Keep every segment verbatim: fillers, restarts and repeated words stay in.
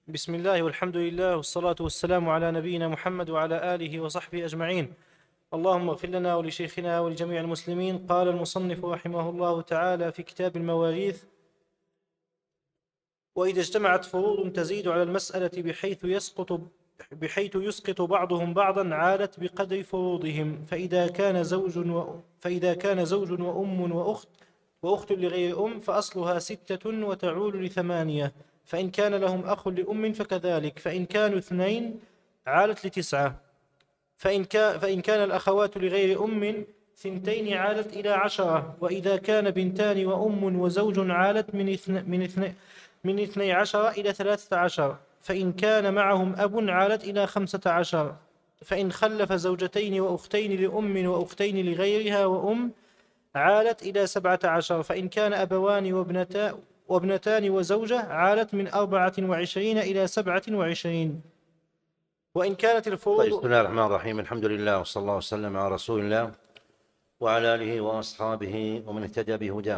بسم الله والحمد لله والصلاة والسلام على نبينا محمد وعلى آله وصحبه أجمعين. اللهم اغفر لنا ولشيخنا ولجميع المسلمين. قال المصنف رحمه الله تعالى في كتاب المواريث: وإذا اجتمعت فروض تزيد على المسألة بحيث يسقط بحيث يسقط بعضهم بعضا عادت بقدر فروضهم، فإذا كان زوج و... فإذا كان زوج وأم وأخت وأخت لغير أم فأصلها ستة وتعول لثمانية، فإن كان لهم أخ لأم فكذلك، فإن كانوا اثنين عالت لتسعة، فإن, كا فإن كان الأخوات لغير أم ثنتين عالت إلى عشرة، وإذا كان بنتان وأم وزوج عالت من اثن من اثن من اثني عشر إلى ثلاثة عشر، فإن كان معهم أب عالت إلى خمسة عشر، فإن خلف زوجتين وأختين لأم وأختين لغيرها وأم عالت إلى سبعة عشر، فإن كان أبوان وابنتا وابنتان وزوجة عالت من أربعة وعشرين إلى سبعة وعشرين. وإن كانت الفروض طيب، بسم الله الرحمن الرحيم. الحمد لله وصلى الله وسلم على رسول الله وعلى آله وأصحابه ومن اهتدى بهداه.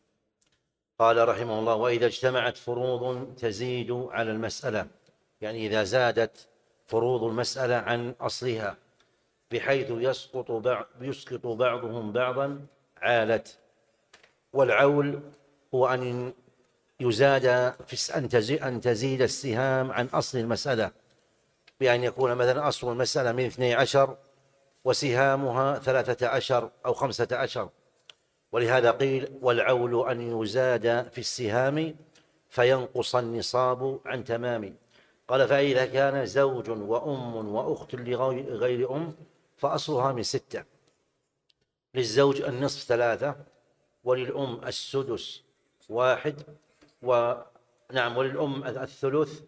قال رحمه الله: وإذا اجتمعت فروض تزيد على المسألة، يعني إذا زادت فروض المسألة عن أصلها بحيث يسقط بعض يسقط بعضهم بعضا عالت. والعول هو أن يزاد في أن تزيد السهام عن أصل المسألة، بأن يكون مثلا أصل المسألة من اثني عشر وسهامها ثلاثة عشر أو خمسة عشر، ولهذا قيل: والعول أن يزاد في السهام فينقص النصاب عن تمام. قال: فإذا كان زوج وأم وأخت لغير أم فأصلها من ستة. للزوج النصف ثلاثة، وللأم السدس واحد، ونعم وللأم الثلث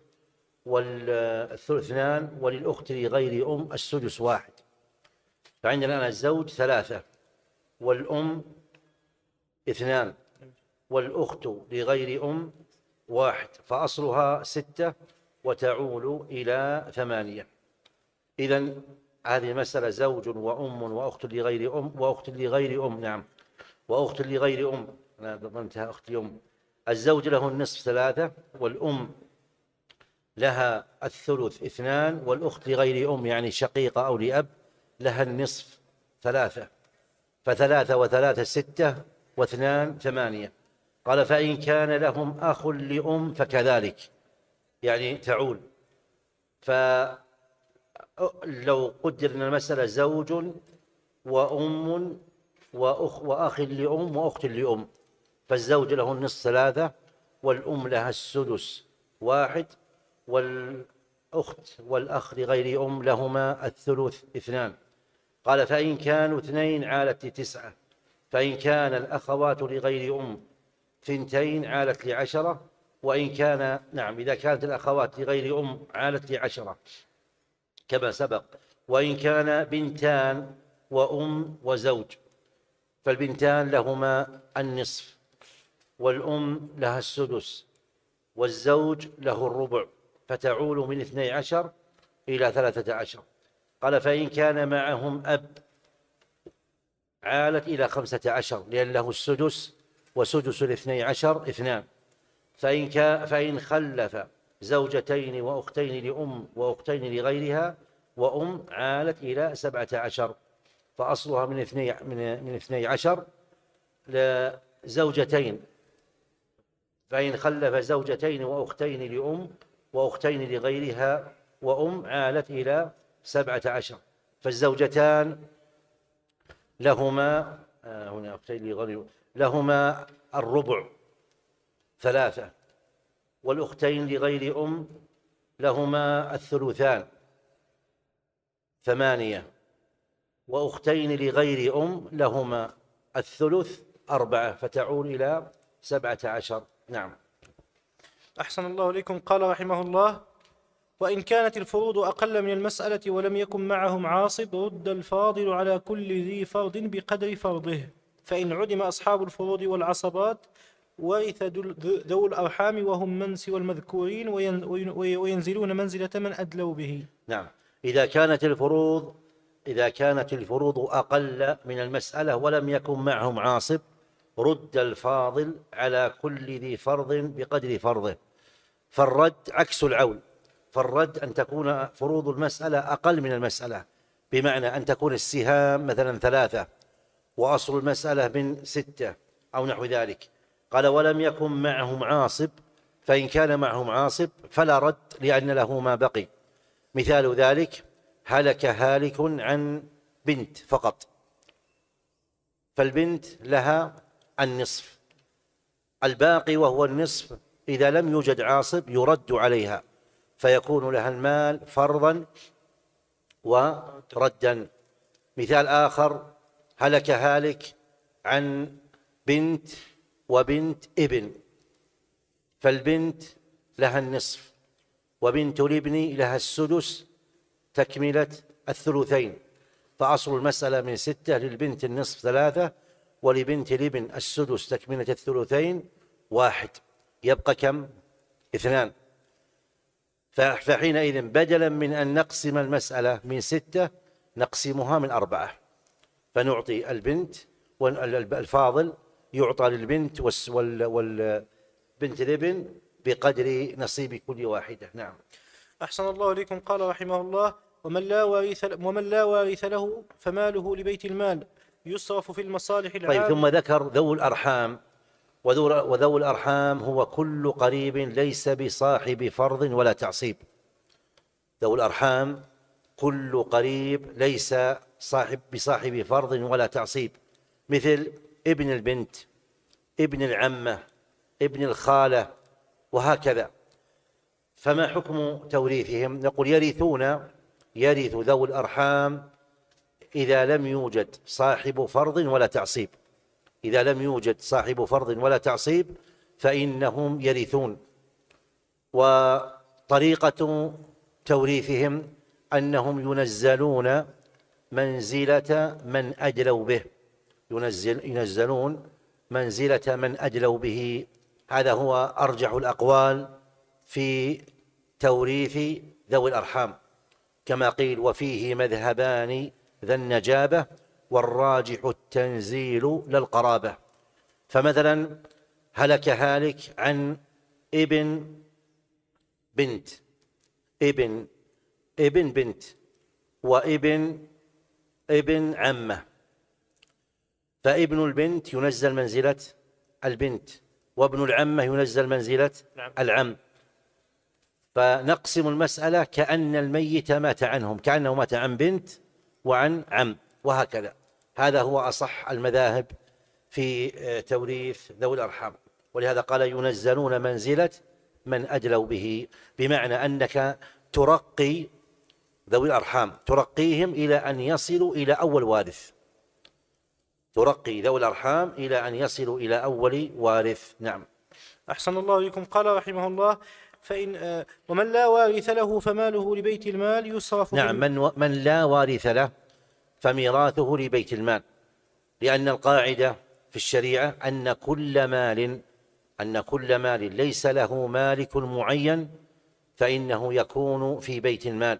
والثلث اثنان، وللأخت لغير أم السدس واحد. فعندنا الآن الزوج ثلاثة، والأم اثنان، والأخت لغير أم واحد، فأصلها ستة وتعول إلى ثمانية. إذن هذه المسألة زوج وأم وأخت لغير أم وأخت لغير أم نعم وأخت لغير أم أنا ضمنتها أخت لأم. الزوج له النصف ثلاثة، والأم لها الثلث اثنان، والأخت لغير أم يعني شقيقة أو لأب لها النصف ثلاثة، فثلاثة وثلاثة ستة واثنان ثمانية. قال: فإن كان لهم أخ لأم فكذلك، يعني تعول. فلو قدر أن المسألة زوج وأم وأخ وأخ لأم وأخت لأم، فالزوج له النصف ثلاثة، والأم لها السدس واحد، والأخت والأخ لغير أم لهما الثلث اثنان. قال: فإن كانوا اثنين عالت لتسعة، فإن كان الأخوات لغير أم ثنتين عالت لعشرة، وإن كان نعم إذا كانت الأخوات لغير أم عالت لعشرة كما سبق. وإن كان بنتان وأم وزوج فالبنتان لهما النصف، والأم لها السدس، والزوج له الربع، فتعول من اثني عشر إلى ثلاثة عشر. قال: فإن كان معهم أب عالت إلى خمسة عشر، لأن له السدس، وسدس الاثني عشر اثنان. فإن, فإن خلف زوجتين وأختين لأم وأختين لغيرها وأم عالت إلى سبعة عشر، فأصلها من اثني, من, من اثني عشر لزوجتين. فإن خلف زوجتين وأختين لأم وأختين لغيرها وأم عالت إلى سبعة عشر، فالزوجتان لهما آه هنا أختين لغير لهما الربع ثلاثة، والأختين لغير أم لهما الثلثان ثمانية، وأختين لغير أم لهما الثلث أربعة، فتعول إلى سبعة عشر. نعم. أحسن الله إليكم. قال رحمه الله: وإن كانت الفروض أقل من المسألة ولم يكن معهم عاصب رد الفاضل على كل ذي فرض بقدر فرضه، فإن عدم أصحاب الفروض والعصبات ورث ذو الأرحام وهم من سوى المذكورين وينزلون منزلة من أدلوا به. نعم. إذا كانت الفروض إذا كانت الفروض أقل من المسألة ولم يكن معهم عاصب رد الفاضل على كل ذي فرض بقدر فرضه. فالرد عكس العول، فالرد أن تكون فروض المسألة أقل من المسألة، بمعنى أن تكون السهام مثلا ثلاثة وأصل المسألة من ستة أو نحو ذلك. قال ولم يكن معهم عاصب، فإن كان معهم عاصب فلا رد لأن له ما بقي. مثال ذلك هلك هالك عن بنت فقط، فالبنت لها النصف، الباقي وهو النصف إذا لم يوجد عاصب يرد عليها، فيكون لها المال فرضا وردا. مثال آخر هلك هالك عن بنت وبنت ابن، فالبنت لها النصف وبنت الابن لها السدس تكملة الثلثين، فأصل المسألة من ستة، للبنت النصف ثلاثة ولبنت الابن السدس تكملة الثلثين واحد، يبقى كم؟ اثنان. فحينئذ بدلا من أن نقسم المسألة من ستة نقسمها من أربعة، فنعطي البنت والفاضل يعطى للبنت والبنت الابن بقدر نصيب كل واحدة. نعم. أحسن الله إليكم. قال رحمه الله ومن لا وارث ومن لا وارث له فماله لبيت المال يصرف في المصالح العامة. طيب، ثم ذكر ذو الأرحام، وذو الأرحام هو كل قريب ليس بصاحب فرض ولا تعصيب. ذو الأرحام كل قريب ليس صاحب بصاحب فرض ولا تعصيب، مثل ابن البنت، ابن العمة، ابن الخالة، وهكذا. فما حكم توريثهم؟ نقول يرثون، يرث ذو الأرحام إذا لم يوجد صاحب فرض ولا تعصيب، إذا لم يوجد صاحب فرض ولا تعصيب فإنهم يرثون. وطريقة توريثهم أنهم ينزلون منزلة من أدلوا به، ينزل ينزلون منزلة من أدلوا به. هذا هو أرجح الأقوال في توريث ذوي الأرحام، كما قيل وفيه مذهبان ذا النجابة والراجح التنزيل للقرابة. فمثلا هلك هالك عن ابن بنت، ابن ابن بنت وابن ابن عمة، فابن البنت ينزل منزلة البنت وابن العمة ينزل منزلة العم، فنقسم المسألة كأن الميت مات عنهم، كأنه مات عن بنت وعن عم، وهكذا. هذا هو أصح المذاهب في توريث ذوي الأرحام، ولهذا قال ينزلون منزلة من أدلوا به، بمعنى أنك ترقي ذوي الأرحام، ترقيهم إلى أن يصلوا إلى أول وارث، ترقي ذوي الأرحام إلى أن يصلوا إلى أول وارث. نعم. أحسن الله إليكم. قال رحمه الله فإن ومن لا وارث له فماله لبيت المال يصرف. نعم، من, من لا وارث له فميراثه لبيت المال، لأن القاعدة في الشريعة أن كل مال أن كل مال ليس له مالك معين فإنه يكون في بيت المال.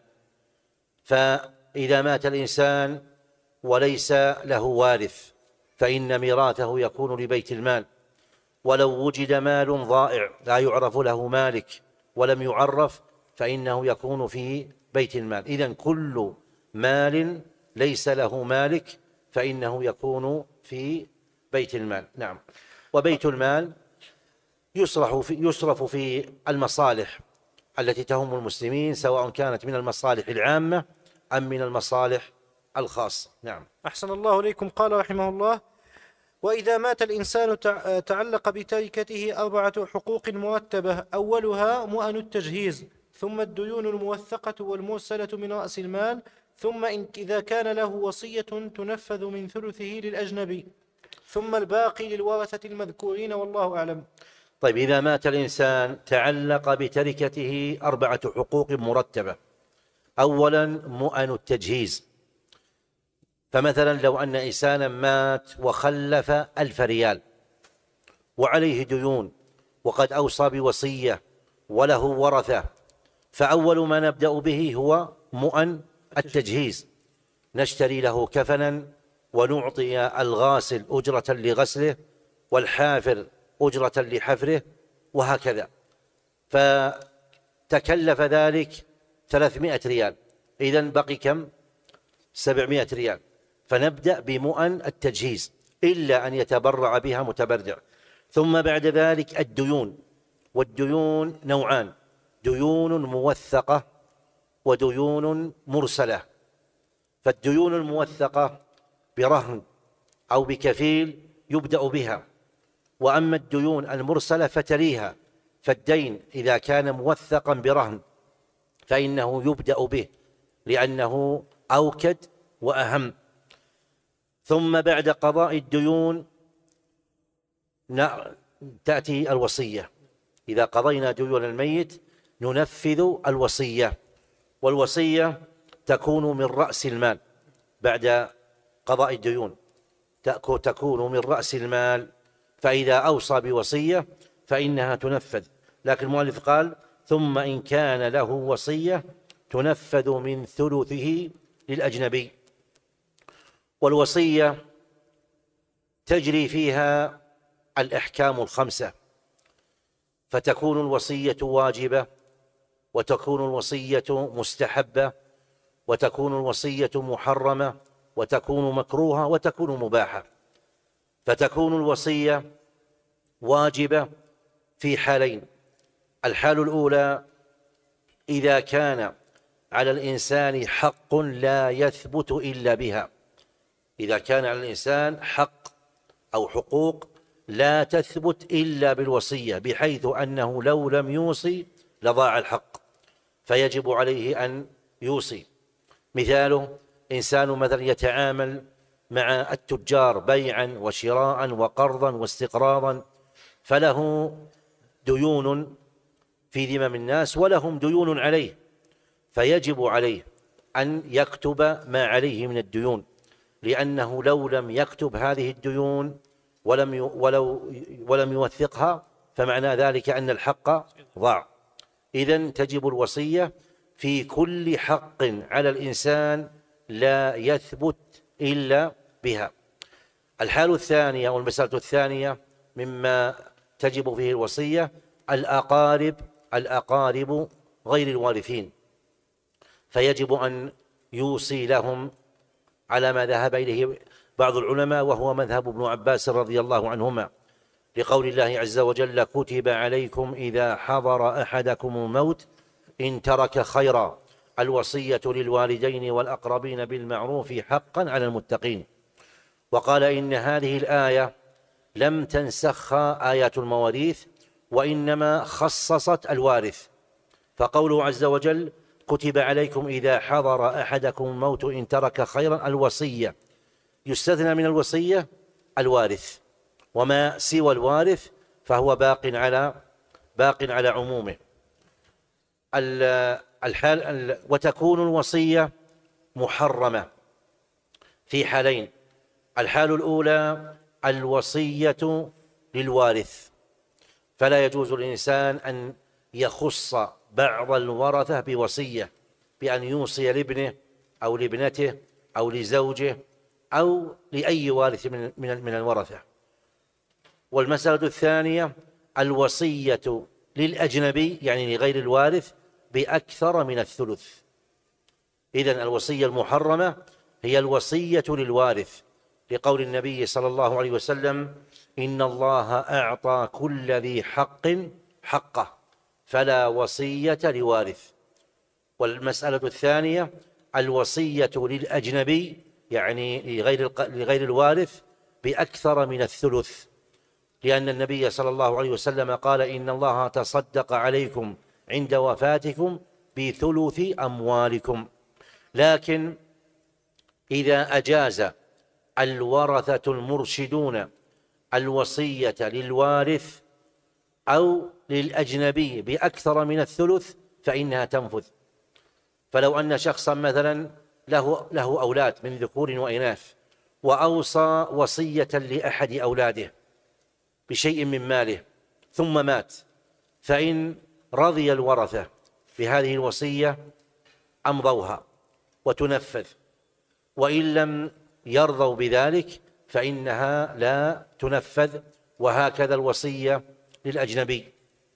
فإذا مات الإنسان وليس له وارث فإن ميراثه يكون لبيت المال، ولو وجد مال ضائع لا يعرف له مالك ولم يعرف فإنه يكون في بيت المال. إذن كل مال ليس له مالك فإنه يكون في بيت المال. نعم. وبيت المال يصرف في, يصرف في المصالح التي تهم المسلمين، سواء كانت من المصالح العامة أم من المصالح الخاصة. نعم. أحسن الله إليكم. قال رحمه الله وإذا مات الإنسان تعلق بتركته أربعة حقوق مرتبة، أولها مؤن التجهيز، ثم الديون الموثقة والمرسلة من رأس المال، ثم إن إذا كان له وصية تنفذ من ثلثه للأجنبي، ثم الباقي للورثة المذكورين، والله أعلم. طيب، إذا مات الإنسان تعلق بتركته أربعة حقوق مرتبة. أولا مؤن التجهيز، فمثلا لو أن إنسانا مات وخلف ألف ريال وعليه ديون وقد أوصى بوصية وله ورثة، فأول ما نبدأ به هو مؤن التجهيز، نشتري له كفنا ونعطي الغاسل أجرة لغسله والحافر أجرة لحفره، وهكذا. فتكلف ذلك ثلاثمائة ريال، إذن بقي كم؟ سبعمائة ريال. فنبدأ بمؤن التجهيز إلا أن يتبرع بها متبرع. ثم بعد ذلك الديون، والديون نوعان: ديون موثقة وديون مرسلة. فالديون الموثقة برهن أو بكفيل يبدأ بها، وأما الديون المرسلة فتليها. فالدين إذا كان موثقا برهن فإنه يبدأ به لأنه أوكد وأهم. ثم بعد قضاء الديون تأتي الوصية. إذا قضينا ديون الميت ننفذ الوصية، والوصية تكون من رأس المال بعد قضاء الديون، تكون من رأس المال. فإذا أوصى بوصية فإنها تنفذ. لكن المؤلف قال: ثم إن كان له وصية تنفذ من ثلثه للأجنبي. والوصية تجري فيها الأحكام الخمسة، فتكون الوصية واجبة، وتكون الوصية مستحبة، وتكون الوصية محرمة، وتكون مكروهة، وتكون مباحة. فتكون الوصية واجبة في حالين: الحال الأولى إذا كان على الإنسان حق لا يثبت إلا بها، إذا كان على الإنسان حق أو حقوق لا تثبت إلا بالوصية، بحيث أنه لو لم يوصي لضاع الحق، فيجب عليه أن يوصي. مثاله: إنسان مثلا يتعامل مع التجار بيعا وشراء وقرضا واستقراضا، فله ديون في ذمم الناس ولهم ديون عليه، فيجب عليه أن يكتب ما عليه من الديون، لأنه لو لم يكتب هذه الديون ولم ولو ولم يوثقها فمعنى ذلك أن الحق ضاع. إذن تجب الوصية في كل حق على الإنسان لا يثبت إلا بها. الحال الثانية والمسألة الثانية مما تجب فيه الوصية الأقارب الأقارب غير الوارثين، فيجب أن يوصي لهم على ما ذهب إليه بعض العلماء، وهو مذهب ابن عباس رضي الله عنهما، لقول الله عز وجل: كتب عليكم إذا حضر أحدكم الموت إن ترك خيرا الوصية للوالدين والأقربين بالمعروف حقا على المتقين. وقال إن هذه الآية لم تنسخها آيات المواريث، وإنما خصصت الوارث. فقوله عز وجل: كتب عليكم إذا حضر أحدكم الموت إن ترك خيرا الوصية، يستثنى من الوصية الوارث، وما سوى الوارث فهو باق على باق على عمومه. الحال وتكون الوصية محرمة في حالين: الحال الأولى الوصية للوارث، فلا يجوز للإنسان أن يخص بعض الورثة بوصية بأن يوصي لابنه أو لابنته أو لزوجه أو لأي وارث من من الورثة. والمسألة الثانية الوصية للأجنبي، يعني لغير الوارث، بأكثر من الثلث. إذن الوصية المحرمة هي الوصية للوارث، لقول النبي صلى الله عليه وسلم: إن الله أعطى كل ذي حق حقه فلا وصية لوارث. والمسألة الثانية الوصية للأجنبي، يعني لغير لغير الوارث، بأكثر من الثلث، لأن النبي صلى الله عليه وسلم قال: إن الله تصدق عليكم عند وفاتكم بثلث أموالكم. لكن إذا أجاز الورثة المرشدون الوصية للوارث أو للأجنبي بأكثر من الثلث فإنها تنفذ. فلو أن شخصا مثلا له له أولاد من ذكور وإناث، وأوصى وصية لأحد أولاده بشيء من ماله ثم مات، فإن رضي الورثة بهذه الوصية أمضوها وتنفذ، وإن لم يرضوا بذلك فإنها لا تنفذ. وهكذا الوصية للأجنبي.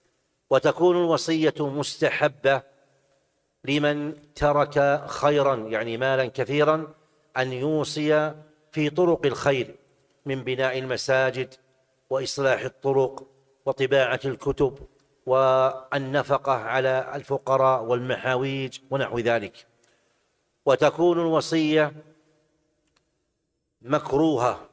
وتكون الوصية مستحبة لمن ترك خيرا، يعني مالا كثيرا، أن يوصي في طرق الخير من بناء المساجد وإصلاح الطرق وطباعة الكتب والنفقة على الفقراء والمحاويج ونحو ذلك. وتكون الوصية مكروهة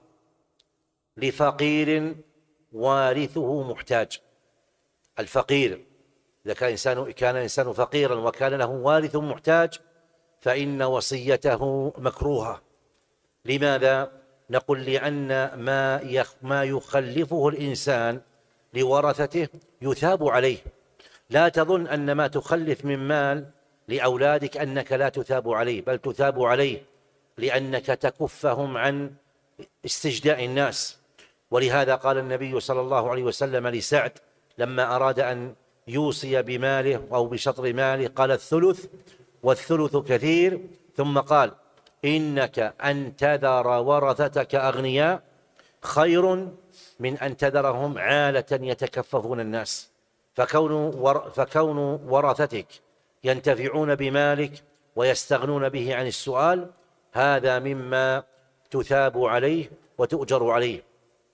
لفقير وارثه محتاج. الفقير إذا كان إنسان كان إنسان فقيرا وكان له وارث محتاج فإن وصيته مكروهة. لماذا؟ نقول لأن ما ما يخلفه الإنسان لورثته يثاب عليه. لا تظن أن ما تخلف من مال لأولادك أنك لا تثاب عليه، بل تثاب عليه لأنك تكفهم عن استجداء الناس. ولهذا قال النبي صلى الله عليه وسلم لسعد لما أراد أن يوصي بماله أو بشطر ماله قال الثلث والثلث كثير، ثم قال إنك أن تذر ورثتك أغنياء خير من أن تذرهم عالة يتكففون الناس. فكون, ور فكون ورثتك ينتفعون بمالك ويستغنون به عن السؤال هذا مما تثاب عليه وتؤجر عليه.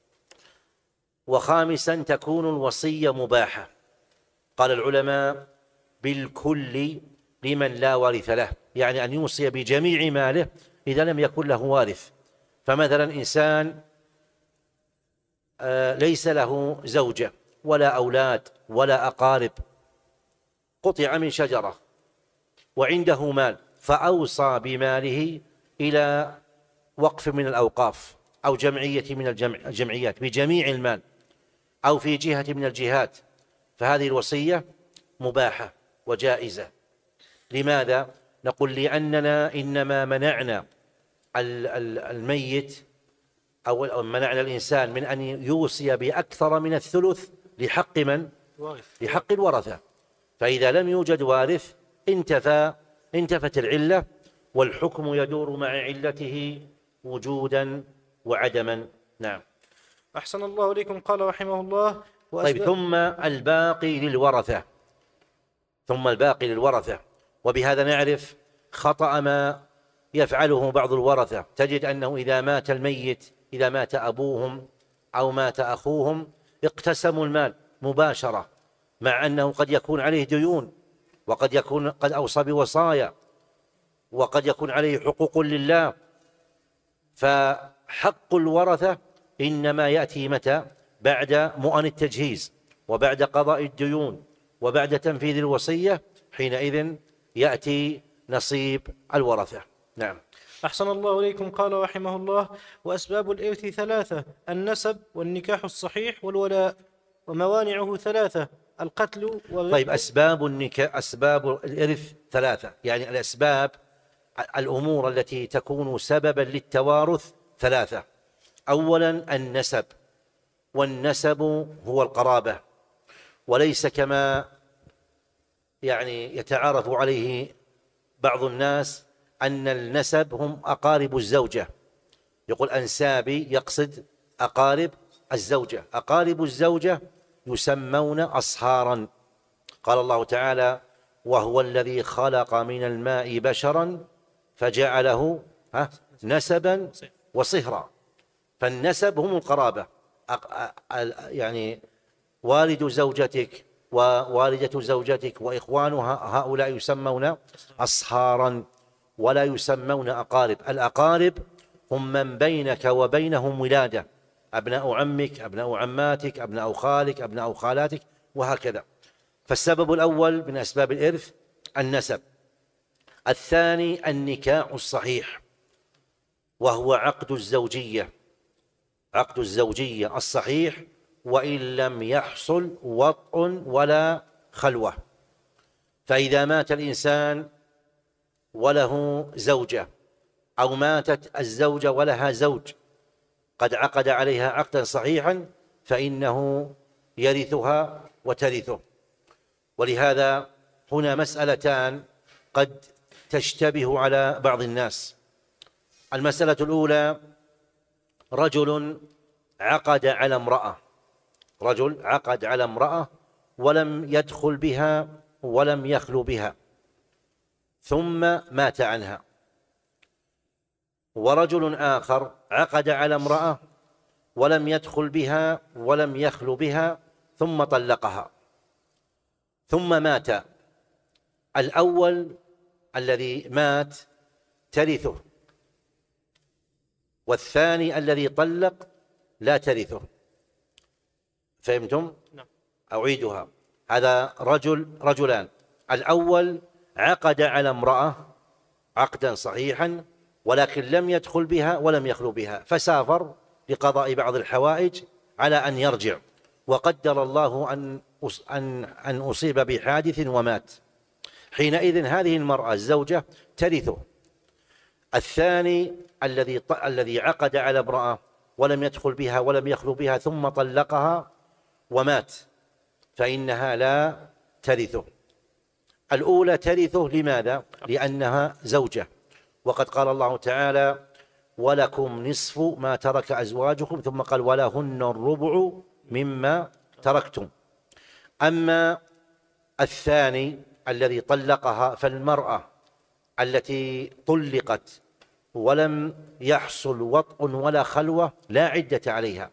وخامسا تكون الوصية مباحة. قال العلماء بالكل لمن لا وارث له، يعني أن يوصي بجميع ماله إذا لم يكن له وارث. فمثلا إنسان ليس له زوجة ولا أولاد ولا أقارب، قطع من شجرة وعنده مال فأوصى بماله إلى وقف من الأوقاف أو جمعية من الجمعيات بجميع المال أو في جهة من الجهات، فهذه الوصية مباحة وجائزة. لماذا؟ نقول لأننا إنما منعنا الميت أو منعنا الإنسان من أن يوصي بأكثر من الثلث لحق من؟ لحق الورثة. فإذا لم يوجد وارث انتفى انتفت العلة، والحكم يدور مع علته وجودا وعدما. نعم. أحسن الله إليكم. قال رحمه الله طيب ثم الباقي للورثة ثم الباقي للورثة وبهذا نعرف خطأ ما يفعله بعض الورثة. تجد أنه إذا مات الميت إذا مات أبوهم أو مات أخوهم اقتسموا المال مباشرة، مع أنه قد يكون عليه ديون وقد يكون قد أوصى بوصايا وقد يكون عليه حقوق لله. فحق الورثة إنما يأتي متى؟ بعد مؤن التجهيز وبعد قضاء الديون وبعد تنفيذ الوصية، حينئذ يأتي نصيب الورثة. نعم. أحسن الله إليكم. قال رحمه الله وأسباب الإرث ثلاثة: النسب والنكاح الصحيح والولاء، وموانعه ثلاثة: القتل والرق. طيب أسباب النكاح أسباب الإرث ثلاثة، يعني الأسباب الأمور التي تكون سببا للتوارث ثلاثة. أولا النسب، والنسب هو القرابة، وليس كما يعني يتعارف عليه بعض الناس أن النسب هم أقارب الزوجة. يقول أنسابي يقصد أقارب الزوجة. أقارب الزوجة يسمون أصهارا. قال الله تعالى وهو الذي خلق من الماء بشرا فجعله نسبا وصهرا. فالنسب هم القرابة، يعني والد زوجتك ووالدة زوجتك وإخوانها هؤلاء يسمون أصهارا ولا يسمون أقارب. الأقارب هم من بينك وبينهم ولادة، أبناء عمك أبناء عماتك أبناء خالك أبناء خالاتك وهكذا. فالسبب الأول من أسباب الإرث النسب. الثاني النكاح الصحيح، وهو عقد الزوجية عقد الزوجية الصحيح وإن لم يحصل وطء ولا خلوة. فإذا مات الإنسان وله زوجة أو ماتت الزوجة ولها زوج قد عقد عليها عقدا صحيحا فإنه يرثها وترثه. ولهذا هنا مسألتان قد تشتبه على بعض الناس. المسألة الأولى: رجل عقد على امرأة رجل عقد على امرأة ولم يدخل بها ولم يخلو بها ثم مات عنها. ورجل آخر عقد على امرأة ولم يدخل بها ولم يخلو بها ثم طلقها ثم مات. الأول الذي مات ترثه، والثاني الذي طلق لا ترثه. فهمتم؟ نعم. أعيدها. هذا رجل رجلان، الأول عقد على امرأة عقدا صحيحا ولكن لم يدخل بها ولم يخلو بها، فسافر لقضاء بعض الحوائج على أن يرجع، وقدر الله أن أن أن أصيب بحادث ومات. حينئذ هذه المرأة الزوجة ترثه. الثاني الذي الذي عقد على امرأة ولم يدخل بها ولم يخلو بها ثم طلقها ومات، فإنها لا ترثه. الأولى ترثه لماذا؟ لأنها زوجة، وقد قال الله تعالى: ولكم نصف ما ترك أزواجكم، ثم قال: ولهن الربع مما تركتم. أما الثاني الذي طلقها، فالمرأة التي طلقت ولم يحصل وطء ولا خلوة لا عدة عليها.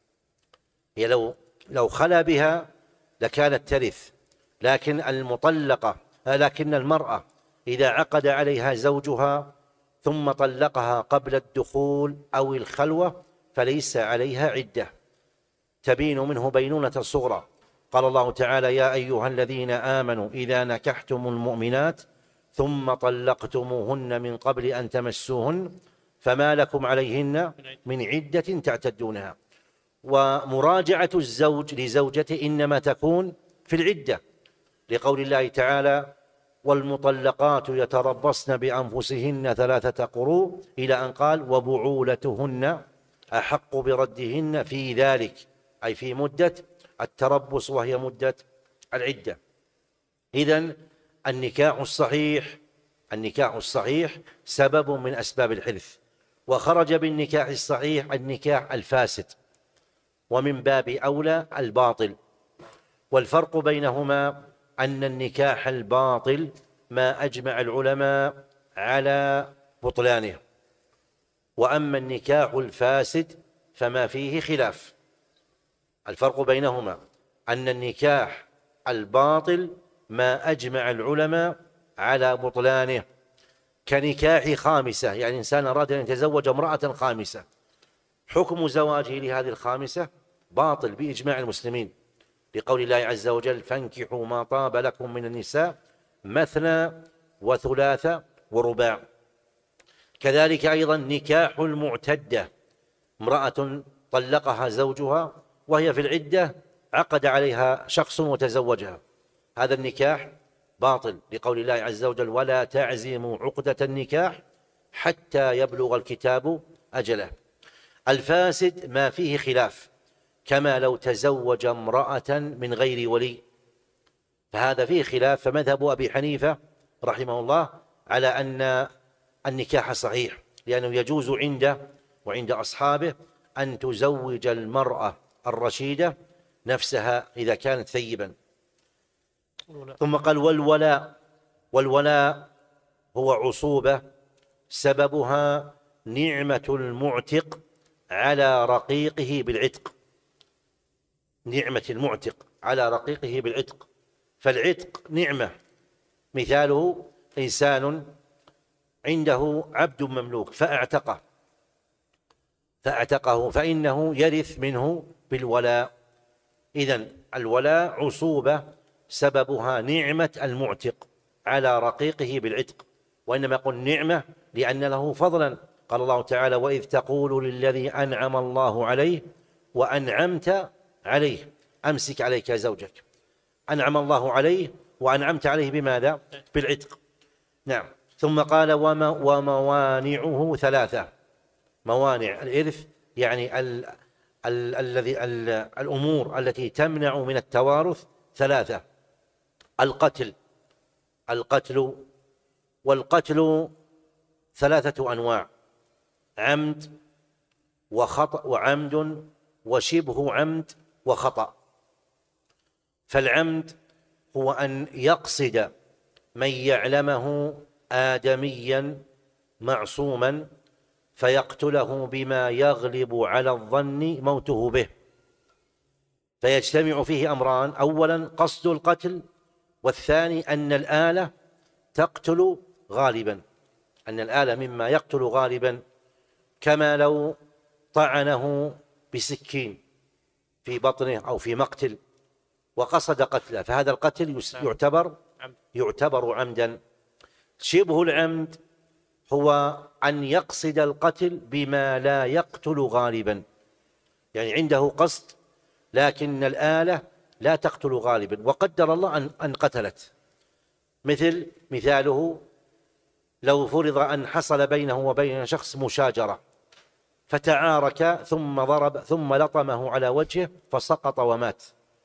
هي لو لو خلا بها لكانت ترث، لكن المطلقة لكن المرأة إذا عقد عليها زوجها ثم طلقها قبل الدخول أو الخلوة فليس عليها عدة، تبين منه بينونة صغرى. قال الله تعالى: يا أيها الذين آمنوا إذا نكحتم المؤمنات ثم طلقتموهن من قبل أن تمسوهن فما لكم عليهن من عدة تعتدونها. ومراجعة الزوج لزوجته إنما تكون في العدة، لقول الله تعالى: والمطلقات يتربصن بأنفسهن ثلاثة قروء، إلى أن قال: وبعولتهن أحق بردهن في ذلك، أي في مدة التربص وهي مدة العدة. إذن النكاح الصحيح النكاح الصحيح سبب من أسباب الحرث، وخرج بالنكاح الصحيح النكاح الفاسد، ومن باب أولى الباطل. والفرق بينهما أن النكاح الباطل ما أجمع العلماء على بطلانه، وأما النكاح الفاسد فما فيه خلاف. الفرق بينهما أن النكاح الباطل ما أجمع العلماء على بطلانه، كنكاح خامسة، يعني إنسان أراد أن يتزوج امرأة خامسة، حكم زواجه لهذه الخامسة باطل بإجماع المسلمين، لقول الله عز وجل: فانكحوا ما طاب لكم من النساء مثنى وثلاث ورباع. كذلك أيضا نكاح المعتدة، امرأة طلقها زوجها وهي في العدة عقد عليها شخص وتزوجها، هذا النكاح باطل، لقول الله عز وجل: ولا تعزموا عقدة النكاح حتى يبلغ الكتاب أجله. الفاسد ما فيه خلاف، كما لو تزوج امرأة من غير ولي، فهذا فيه خلاف. فمذهب أبي حنيفة رحمه الله على أن النكاح صحيح، لأنه يجوز عنده وعند أصحابه أن تزوج المرأة الرشيدة نفسها إذا كانت ثيبا. ثم قال: والولاء والولاء هو عصوبة سببها نعمة المعتق على رقيقه بالعتق، نعمة المعتق على رقيقه بالعتق. فالعتق نعمة، مثاله إنسان عنده عبد مملوك فأعتقه فأعتقه فإنه يرث منه بالولاء. إذن الولاء عصوبة سببها نعمة المعتق على رقيقه بالعتق، وإنما يقول نعمة لأن له فضلا. قال الله تعالى: وإذ تقول للذي أنعم الله عليه وأنعمت عليه أمسك عليك زوجك. أنعم الله عليه وأنعمت عليه بماذا؟ بالعتق. نعم. ثم قال: وموانعه ثلاثة. موانع الإرث يعني الذي الأمور التي تمنع من التوارث ثلاثة: القتل القتل والقتل ثلاثة أنواع: عمد وخطأ وعمد وشبه عمد وخطأ. فالعمد هو أن يقصد من يعلمه آدميا معصوما فيقتله بما يغلب على الظن موته به، فيجتمع فيه أمران: أولا قصد القتل، والثاني أن الآلة تقتل غالبا، أن الآلة مما يقتل غالبا، كما لو طعنه بسكين في بطنه أو في مقتل وقصد قتله، فهذا القتل يعتبر يعتبر عمدا. شبه العمد هو أن يقصد القتل بما لا يقتل غالبا، يعني عنده قصد لكن الآلة لا تقتل غالبا، وقدر الله أن أن قتلت. مثل مثاله لو فرض أن حصل بينه وبين شخص مشاجرة فتعارك ثم ضرب ثم لطمه على وجهه فسقط ومات،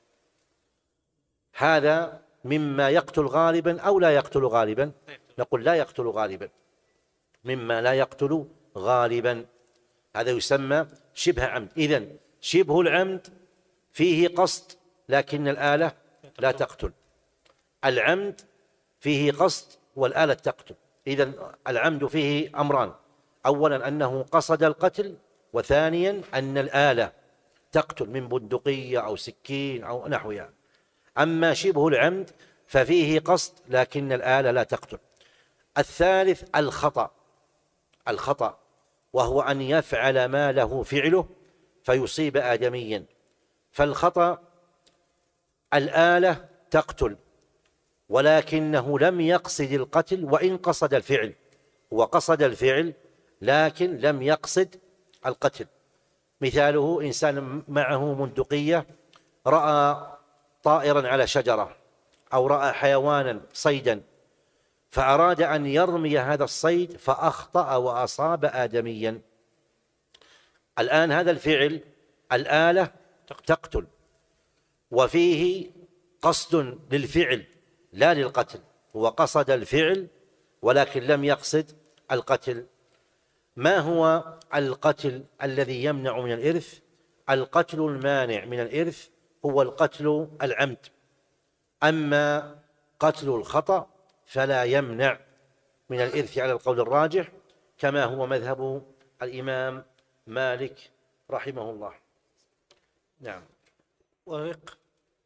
هذا مما يقتل غالبا أو لا يقتل غالبا؟ نقول لا يقتل غالبا، مما لا يقتل غالبا، هذا يسمى شبه عمد. إذن شبه العمد فيه قصد لكن الآلة لا تقتل، العمد فيه قصد والآلة تقتل. إذن العمد فيه أمران: أولا أنه قصد القتل، وثانيا أن الآلة تقتل من بندقية أو سكين أو نحوها. أما شبه العمد ففيه قصد لكن الآلة لا تقتل. الثالث الخطأ، الخطأ وهو أن يفعل ما له فعله فيصيب آدميا، فالخطأ الآلة تقتل ولكنه لم يقصد القتل وإن قصد الفعل، وقصد الفعل لكن لم يقصد القتل. مثاله إنسان معه بندقية رأى طائرا على شجرة أو رأى حيوانا صيدا فأراد أن يرمي هذا الصيد فأخطأ وأصاب آدميا، الآن هذا الفعل الآلة تقتل وفيه قصد للفعل لا للقتل، هو قصد الفعل ولكن لم يقصد القتل. ما هو القتل الذي يمنع من الإرث؟ القتل المانع من الإرث هو القتل العمد، أما قتل الخطأ فلا يمنع من الإرث على القول الراجح، كما هو مذهب الإمام مالك رحمه الله. نعم. والرق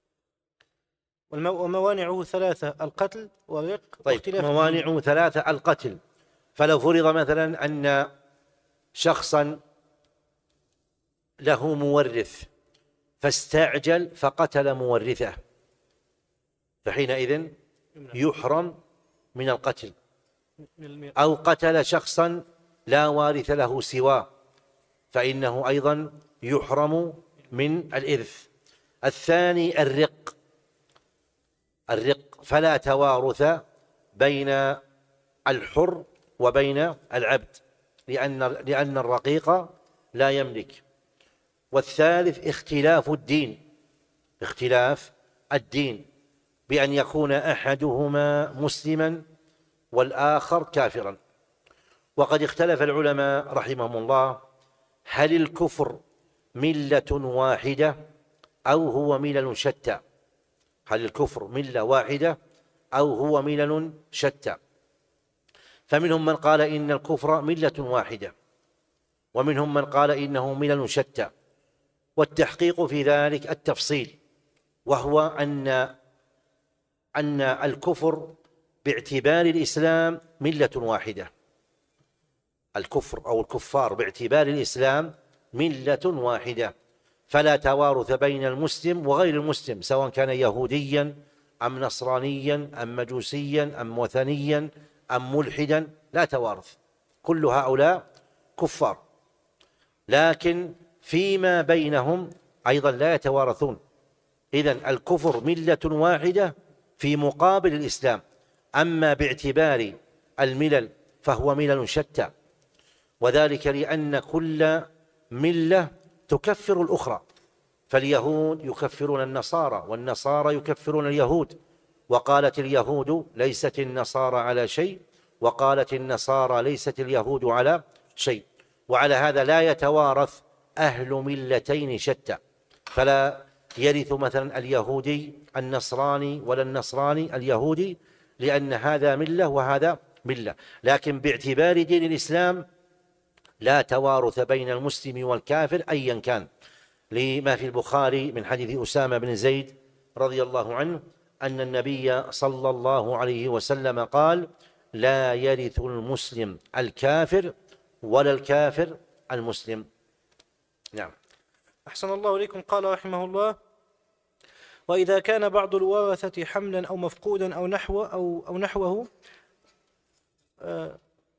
وموانعه ثلاثة: القتل والرق. طيب، موانعه ثلاثة: القتل، فلو فرض مثلا أن شخصا له مورث فاستعجل فقتل مورثه، فحينئذ يحرم من القتل. أو قتل شخصا لا وارث له سواه فإنه أيضا يحرم من الإرث. الثاني الرق، الرق فلا توارث بين الحر وبين العبد لأن لأن الرقيق لا يملك. والثالث اختلاف الدين، اختلاف الدين بأن يكون أحدهما مسلما والآخر كافرا. وقد اختلف العلماء رحمهم الله هل الكفر ملة واحدة أو هو ملل شتى؟ هل الكفر ملة واحدة أو هو ملل شتى؟ فمنهم من قال إن الكفر ملة واحدة، ومنهم من قال إنه ملل شتى. والتحقيق في ذلك التفصيل، وهو أن أن الكفر باعتبار الإسلام ملة واحدة، الكفر أو الكفار باعتبار الإسلام ملة واحدة، فلا توارث بين المسلم وغير المسلم سواء كان يهوديا أم نصرانيا أم مجوسيا أم وثنيا أم ملحدا، لا توارث، كل هؤلاء كفار، لكن فيما بينهم أيضا لا يتوارثون. إذن الكفر ملة واحدة في مقابل الإسلام، أما باعتبار الملل فهو ملل شتى، وذلك لأن كل ملة تكفر الأخرى، فاليهود يكفرون النصارى والنصارى يكفرون اليهود، وقالت اليهود ليست النصارى على شيء وقالت النصارى ليست اليهود على شيء، وعلى هذا لا يتوارث أهل ملتين شتى، فلا يرث مثلا اليهودي النصراني ولا النصراني اليهودي، لأن هذا ملة وهذا ملة. لكن باعتبار دين الإسلام لا توارث بين المسلم والكافر أيا كان، لما في البخاري من حديث أسامة بن زيد رضي الله عنه أن النبي صلى الله عليه وسلم قال: لا يرث المسلم الكافر ولا الكافر المسلم. نعم. أحسن الله إليكم. قال رحمه الله: وإذا كان بعض الورثة حملا أو مفقودا أو نحو أو أو نحوه آه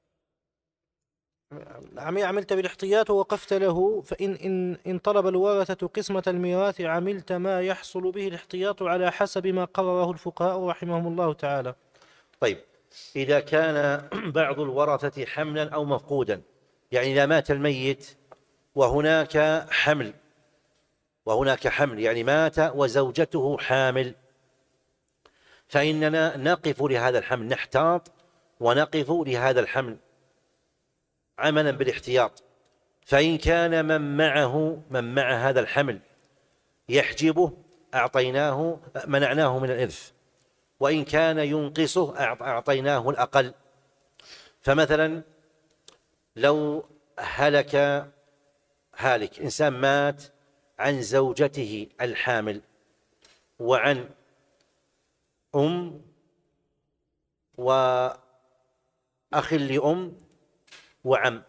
عملت بالاحتياط ووقفت له، فإن إن إن طلب الورثة قسمة الميراث عملت ما يحصل به الاحتياط على حسب ما قرره الفقهاء رحمهم الله تعالى. طيب، إذا كان بعض الورثة حملا أو مفقودا، يعني إذا مات الميت وهناك حمل وهناك حمل يعني مات وزوجته حامل، فإننا نقف لهذا الحمل، نحتاط ونقف لهذا الحمل عملا بالاحتياط. فإن كان من معه من مع هذا الحمل يحجبه أعطيناه منعناه من الإرث، وإن كان ينقصه أعطيناه الأقل. فمثلا لو هلك هالك إنسان مات عن زوجته الحامل وعن أم وأخ لأم وعم،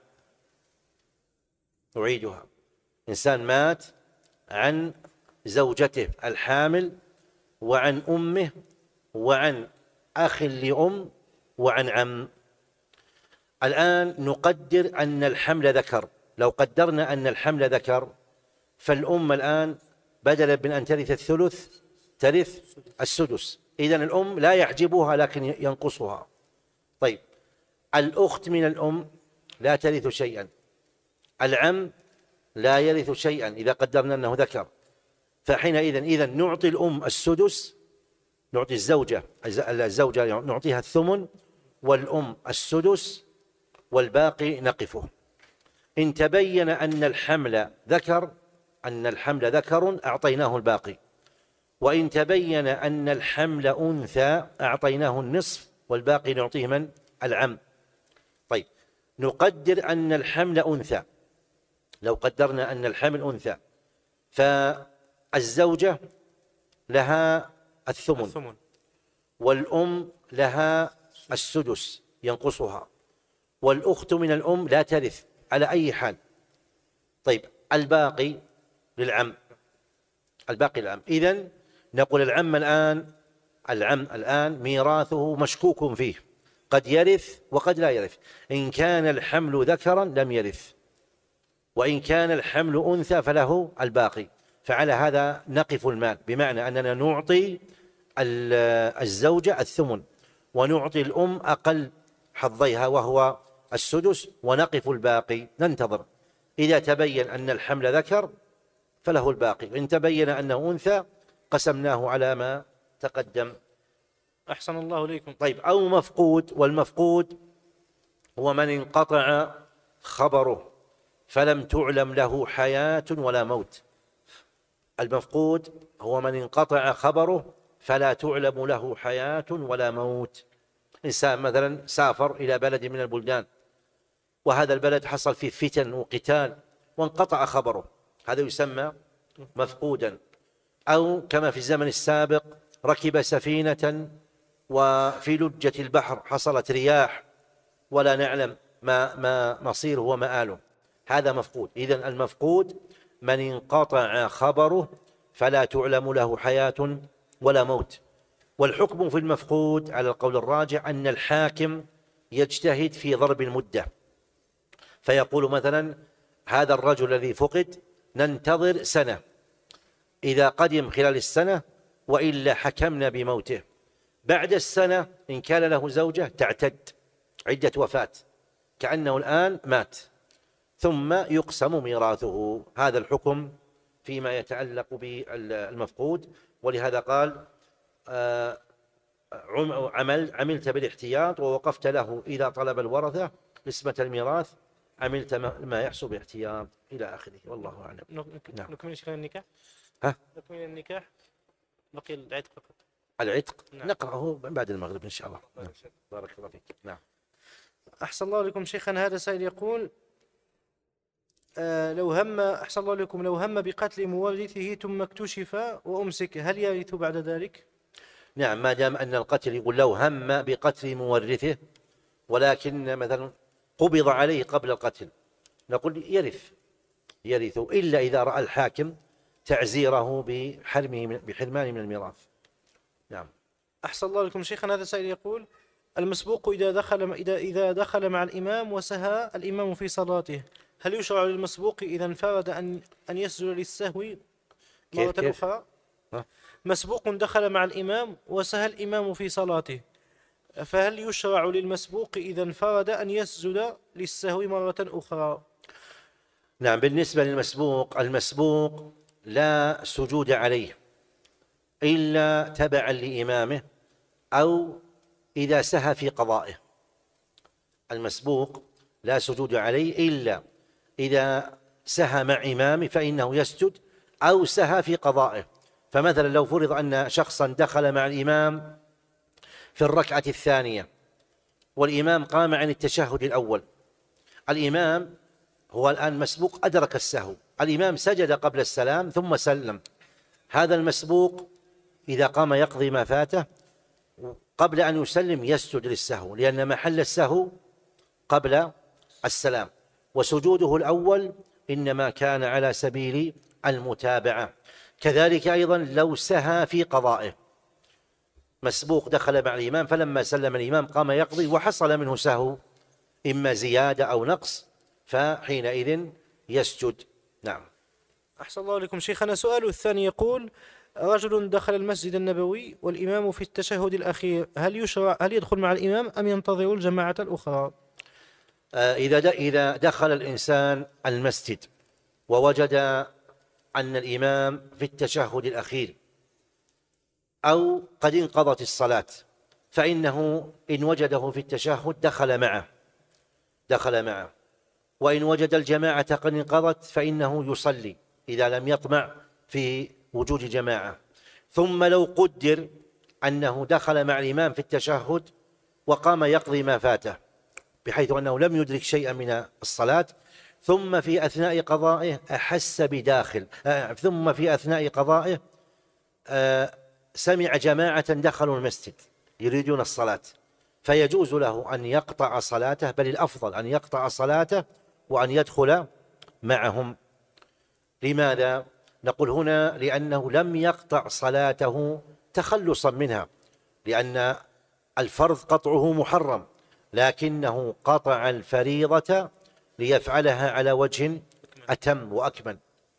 أعيدها: إنسان مات عن زوجته الحامل وعن أمه وعن أخ لأم وعن عم. الآن نقدر أن الحمل ذكر. لو قدرنا أن الحمل ذكر، فالأم الآن بدلا من أن ترث الثلث ترث السدس، إذن الأم لا يحجبها لكن ينقصها. طيب، الأخت من الأم لا ترث شيئا، العم لا يرث شيئا إذا قدرنا أنه ذكر، فحينئذ إذن نعطي الأم السدس، نعطي الزوجة الزوجة نعطيها الثمن، والأم السدس، والباقي نقفه. إن تبين أن الحمل ذكر أن الحمل ذكر أعطيناه الباقي، وإن تبين أن الحمل أنثى أعطيناه النصف، والباقي نعطيه من؟ العم. طيب، نقدر أن الحمل أنثى. لو قدرنا أن الحمل أنثى، فالزوجة لها الثمن, الثمن. والأم لها السدس ينقصها، والأخت من الأم لا ترث على أي حال. طيب، الباقي للعم، الباقي للعم. إذن نقول العم الآن العم الآن ميراثه مشكوك فيه، قد يرث وقد لا يرث. إن كان الحمل ذكرا لم يرث، وإن كان الحمل أنثى فله الباقي. فعلى هذا نقف المال، بمعنى أننا نعطي الزوجة الثمن ونعطي الأم أقل حظيها وهو السدس، ونقف الباقي ننتظر. إذا تبين أن الحمل ذكر فله الباقي، إن تبين أنه أنثى قسمناه على ما تقدم. أحسن الله إليكم. طيب، أو مفقود، والمفقود هو من انقطع خبره فلم تعلم له حياة ولا موت. المفقود هو من انقطع خبره فلا تعلم له حياة ولا موت. إنسان مثلا سافر إلى بلد من البلدان، وهذا البلد حصل فيه فتن وقتال وانقطع خبره، هذا يسمى مفقودا. أو كما في الزمن السابق ركب سفينة وفي لجة البحر حصلت رياح ولا نعلم ما, ما مصيره ومآله، هذا مفقود. إذن المفقود من انقطع خبره فلا تعلم له حياة ولا موت. والحكم في المفقود على القول الراجح أن الحاكم يجتهد في ضرب المدة، فيقول مثلا هذا الرجل الذي فقد ننتظر سنة، إذا قدم خلال السنة وإلا حكمنا بموته. بعد السنة إن كان له زوجة تعتد عدة وفاة كأنه الآن مات، ثم يقسم ميراثه. هذا الحكم فيما يتعلق بالمفقود. ولهذا قال آه عمل عملت بالاحتياط ووقفت له إذا طلب الورثة قسمة الميراث عملت ما يحصل باحتياط إلى آخره، والله أعلم. نكمل شكل النكاح. ها؟ تكميل النكاح بقي العتق فقط. العتق نعم. نقرأه بعد المغرب إن شاء الله. نعم. بارك الله فيك. نعم. أحسن الله لكم شيخنا، هذا سائل يقول آه لو هم أحسن الله لكم لو هم بقتل مورثه ثم اكتشف وأمسك هل يرث بعد ذلك؟ نعم، ما دام أن القتل يقول لو هم بقتل مورثه ولكن مثلا قبض عليه قبل القتل نقول يرث يرث إلا إذا رأى الحاكم تعزيره بحرمه بحرمانه من الميراث. نعم. أحسن الله لكم شيخنا، هذا سائل يقول المسبوق إذا دخل إذا إذا دخل مع الإمام وسهى الإمام في صلاته هل يشرع للمسبوق إذا انفرد أن أن يسجد للسهو مرة كيف؟ أخرى؟ ها؟ مسبوق دخل مع الإمام وسهى الإمام في صلاته فهل يشرع للمسبوق إذا انفرد أن يسجد للسهو مرة أخرى؟ نعم، بالنسبة للمسبوق المسبوق لا سجود عليه إلا تبعا لإمامه أو إذا سهى في قضائه. المسبوق لا سجود عليه إلا إذا سهى مع إمامه فإنه يسجد أو سهى في قضائه. فمثلا لو فرض أن شخصا دخل مع الإمام في الركعة الثانية والإمام قام عن التشهد الأول، الإمام هو الآن مسبوق أدرك السهو، الإمام سجد قبل السلام ثم سلم، هذا المسبوق إذا قام يقضي ما فاته قبل أن يسلم يسجد للسهو لأن محل السهو قبل السلام، وسجوده الأول إنما كان على سبيل المتابعة. كذلك أيضا لو سهى في قضائه، مسبوق دخل مع الإمام فلما سلم الإمام قام يقضي وحصل منه سهو إما زيادة أو نقص فحينئذ يسجد. نعم. أحسن الله لكم شيخنا، سؤال الثاني يقول رجل دخل المسجد النبوي والإمام في التشهد الأخير هل يشرع هل يدخل مع الإمام أم ينتظر الجماعة الأخرى؟ إذا إذا دخل الإنسان المسجد ووجد أن الإمام في التشهد الأخير أو قد انقضت الصلاة فإنه إن وجده في التشهد دخل معه دخل معه وإن وجد الجماعة قد انقضت فإنه يصلي إذا لم يطمع في وجود جماعة. ثم لو قدر أنه دخل مع الإمام في التشهد وقام يقضي ما فاته بحيث أنه لم يدرك شيئا من الصلاة ثم في أثناء قضائه أحس بداخل آه ثم في أثناء قضائه آه سمع جماعة دخلوا المسجد يريدون الصلاة فيجوز له أن يقطع صلاته، بل الأفضل أن يقطع صلاته وأن يدخل معهم. لماذا؟ نقول هنا لأنه لم يقطع صلاته تخلصا منها، لأن الفرض قطعه محرم لكنه قطع الفريضة ليفعلها على وجه أتم وأكمل.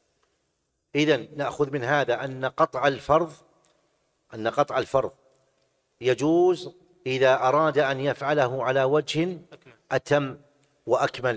إذن نأخذ من هذا أن قطع الفرض أن قطع الفرض يجوز إذا أراد أن يفعله على وجه أتم وأكمل.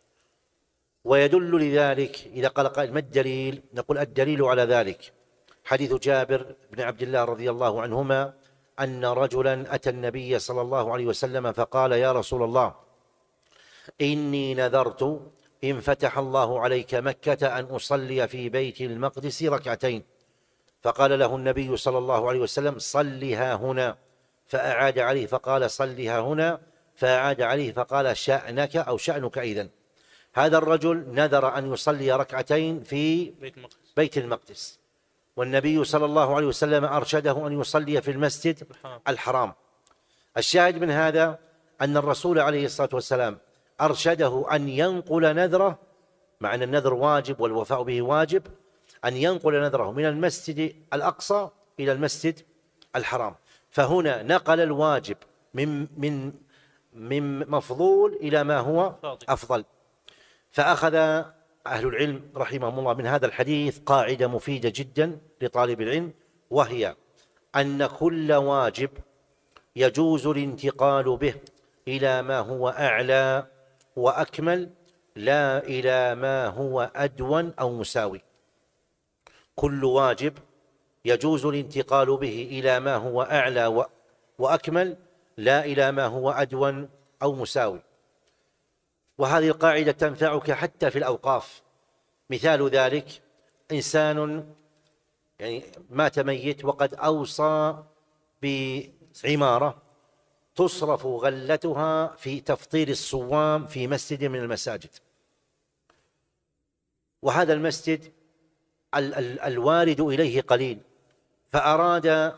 ويدل لذلك إذا قال قائل ما الدليل؟ نقول الدليل على ذلك حديث جابر بن عبد الله رضي الله عنهما أن رجلا أتى النبي صلى الله عليه وسلم فقال يا رسول الله إني نذرت إن فتح الله عليك مكة أن أصلي في بيت المقدس ركعتين، فقال له النبي صلى الله عليه وسلم صلها هنا، فأعاد عليه فقال صلها هنا، فأعاد عليه فقال شأنك أو شأنك. إذن هذا الرجل نذر أن يصلي ركعتين في بيت المقدس والنبي صلى الله عليه وسلم أرشده أن يصلي في المسجد الحرام. الشاهد من هذا أن الرسول عليه الصلاة والسلام أرشده أن ينقل نذره، مع أن النذر واجب والوفاء به واجب، أن ينقل نذره من المسجد الأقصى إلى المسجد الحرام. فهنا نقل الواجب من من من مفضول إلى ما هو أفضل. فأخذ أهل العلم رحمهم الله من هذا الحديث قاعدة مفيدة جدا لطالب العلم، وهي أن كل واجب يجوز الانتقال به إلى ما هو أعلى وأكمل لا إلى ما هو أدون أو مساوي. كل واجب يجوز الانتقال به إلى ما هو أعلى وأكمل لا إلى ما هو أدون أو مساوي. وهذه القاعدة تنفعك حتى في الأوقاف. مثال ذلك إنسان يعني مات ميت وقد أوصى بعمارة تصرف غلتها في تفطير الصوام في مسجد من المساجد، وهذا المسجد ال ال الوارد إليه قليل، فأراد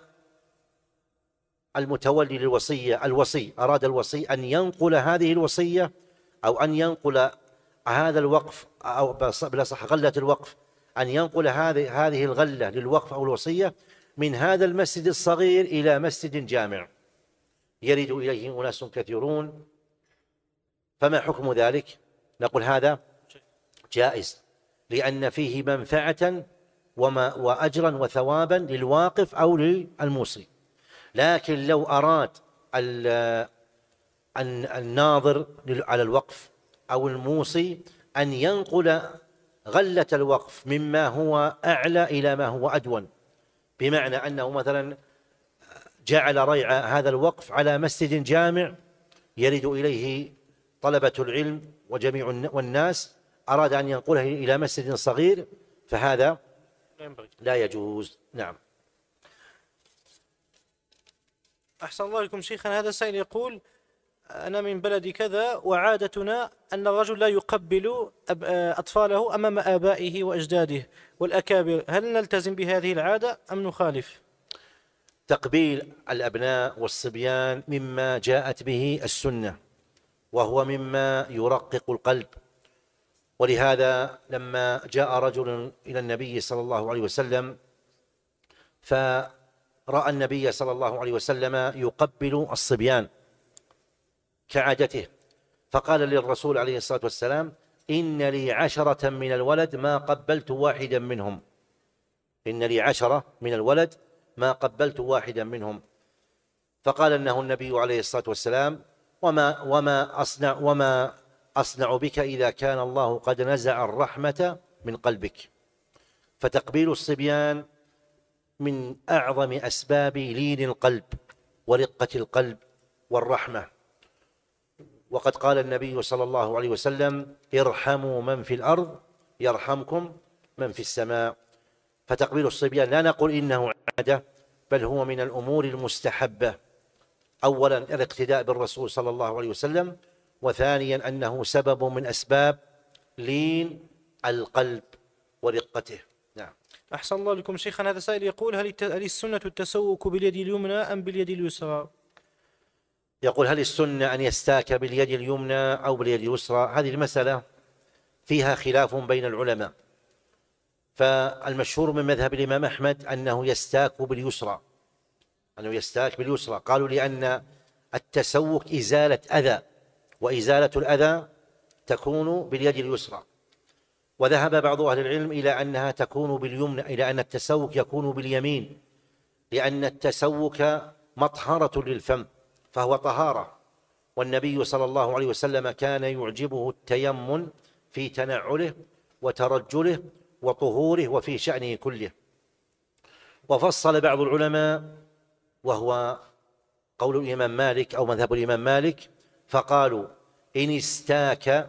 المتولي للوصية الوصي أراد الوصي أن ينقل هذه الوصية أو أن ينقل هذا الوقف أو بلا صح غلة الوقف، أن ينقل هذه هذه الغلة للوقف أو الوصية من هذا المسجد الصغير إلى مسجد جامع يرد إليه أناس كثيرون. فما حكم ذلك؟ نقول هذا جائز، لأن فيه منفعة وما وأجرا وثوابا للواقف أو للموصي. لكن لو أراد الناظر على الوقف أو الموصي أن ينقل غلة الوقف مما هو أعلى إلى ما هو أدون، بمعنى أنه مثلا جعل ريع هذا الوقف على مسجد جامع يرد إليه طلبة العلم وجميع والناس، أراد أن ينقله إلى مسجد صغير، فهذا لا يجوز. نعم. أحسن الله لكم شيخنا. هذا سائل يقول: أنا من بلد كذا، وعادتنا أن الرجل لا يقبل أطفاله أمام آبائه وأجداده والأكابر، هل نلتزم بهذه العادة أم نخالف؟ تقبيل الأبناء والصبيان مما جاءت به السنة، وهو مما يرقق القلب، ولهذا لما جاء رجل إلى النبي صلى الله عليه وسلم فرأى النبي صلى الله عليه وسلم يقبل الصبيان كعادته، فقال للرسول عليه الصلاة والسلام: إن لي عشرة من الولد ما قبلت واحدا منهم إن لي عشرة من الولد ما قبلت واحدا منهم. فقال أنه النبي عليه الصلاة والسلام: وما, وما, أصنع وما أصنع بك إذا كان الله قد نزع الرحمة من قلبك. فتقبيل الصبيان من أعظم أسباب لين القلب ورقة القلب والرحمة، وقد قال النبي صلى الله عليه وسلم: ارحموا من في الأرض يرحمكم من في السماء. فتقبيل الصبيان لا نقول إنه عادة، بل هو من الأمور المستحبة، أولا الاقتداء بالرسول صلى الله عليه وسلم، وثانيا أنه سبب من أسباب لين القلب ورقته. نعم. أحسن الله لكم شيخنا. هذا سائل يقول: هل السنة التسوك باليد اليمنى أم باليد اليسرى؟ يقول: هل السنة أن يستاك باليد اليمنى أو باليد اليسرى؟ هذه المسألة فيها خلاف بين العلماء، فالمشهور من مذهب الإمام أحمد أنه يستاك باليسرى أنه يستاك باليسرى قالوا لأن التسوك إزالة أذى، وإزالة الأذى تكون باليد اليسرى. وذهب بعض أهل العلم إلى أنها تكون باليمنى، إلى أن التسوك يكون باليمين، لأن التسوك مطهرة للفم، فهو طهارة، والنبي صلى الله عليه وسلم كان يعجبه التيمن في تنعله وترجله وطهوره وفي شأنه كله. وفصل بعض العلماء، وهو قول الإمام مالك أو مذهب الإمام مالك، فقالوا: إن استاك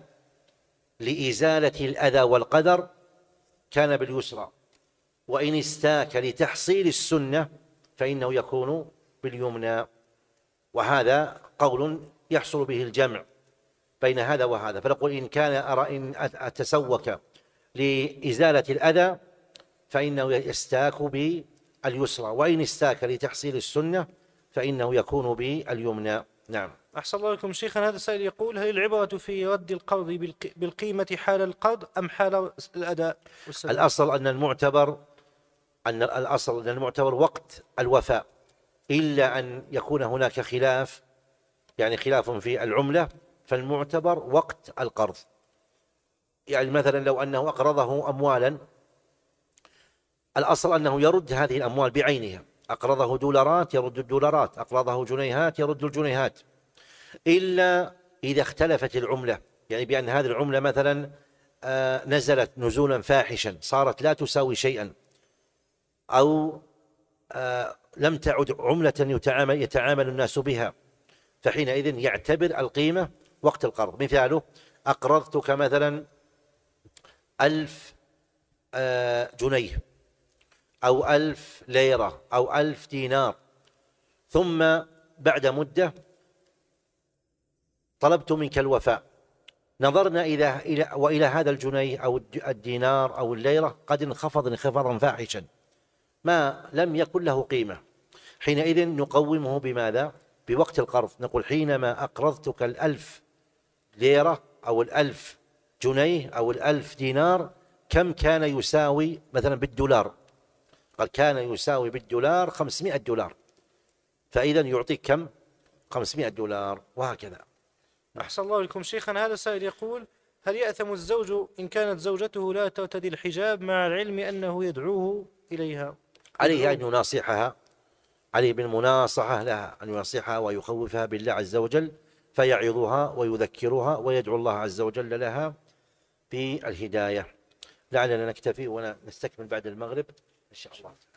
لإزالة الأذى والقدر كان باليسرى، وإن استاك لتحصيل السنة فإنه يكون باليمنى. وهذا قول يحصل به الجمع بين هذا وهذا، فنقول إن كان أرى إن أتسوك لإزالة الأذى فإنه يستاك باليسرى، وإن استاك لتحصيل السنة فإنه يكون باليمنى. نعم. أحسن الله لكم شيخنا. هذا السائل يقول: هل العبرة في رد القرض بالقيمة حال القرض أم حال الأداء والسداد؟ الأصل أن المعتبر أن الأصل أن المعتبر وقت الوفاء، إلا أن يكون هناك خلاف، يعني خلاف في العملة، فالمعتبر وقت القرض. يعني مثلا لو أنه أقرضه أموالا، الأصل أنه يرد هذه الأموال بعينها، أقرضه دولارات يرد الدولارات، أقرضه جنيهات يرد الجنيهات، إلا إذا اختلفت العملة، يعني بأن هذه العملة مثلا نزلت نزولا فاحشا صارت لا تساوي شيئا، أو لم تعد عملة يتعامل, يتعامل الناس بها، فحينئذ يعتبر القيمة وقت القرض. مثاله: أقرضتك مثلا ألف جنيه أو ألف ليرة أو ألف دينار، ثم بعد مدة طلبت منك الوفاء، نظرنا إلى إلى وإلى هذا الجنيه أو الدينار أو الليرة قد انخفض انخفاضا فاحشا ما لم يكن له قيمة، حينئذ نقومه بماذا؟ بوقت القرض، نقول حينما أقرضتك الألف ليرة أو الألف جنيه أو الألف دينار كم كان يساوي مثلا بالدولار؟ قال كان يساوي بالدولار خمسمائة دولار، فإذا يعطيك كم؟ خمسمائة دولار، وهكذا. أحسن الله لكم شيخنا. هذا سائل يقول: هل يأثم الزوج إن كانت زوجته لا ترتدي الحجاب مع العلم أنه يدعوه إليها؟ عليه أن يناصحها، عليه بالمناصحة لها أن يناصحها ويخوفها بالله عز وجل، فيعظها ويذكرها ويدعو الله عز وجل لها بالهداية. لعلنا نكتفي ونستكمل بعد المغرب إن شاء الله.